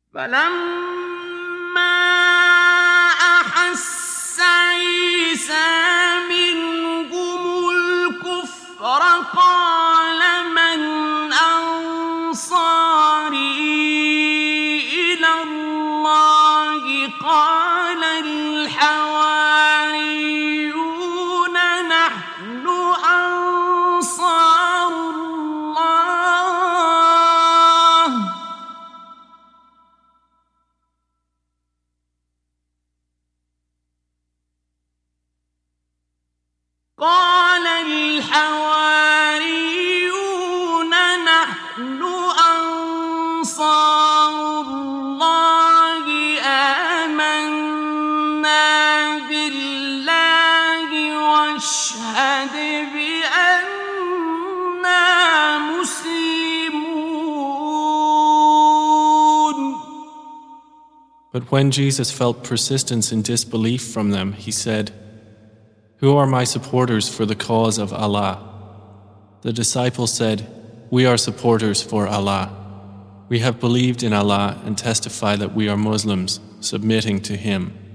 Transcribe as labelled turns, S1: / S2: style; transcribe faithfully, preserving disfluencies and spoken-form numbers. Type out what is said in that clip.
S1: فلما أحس عيسى منهم الكفر قال من أنصاري إلى الله قال الحواريون نحن أنصار الله قال الحواريون نحن أنصار الله آمنا بالله واشهد بأننا مسلمون.
S2: But when Jesus felt persistence in disbelief from them, he said, "Who are my supporters for the cause of Allah?" The disciples said, "We are supporters for Allah. We have believed in Allah and testify that we are Muslims, submitting to Him."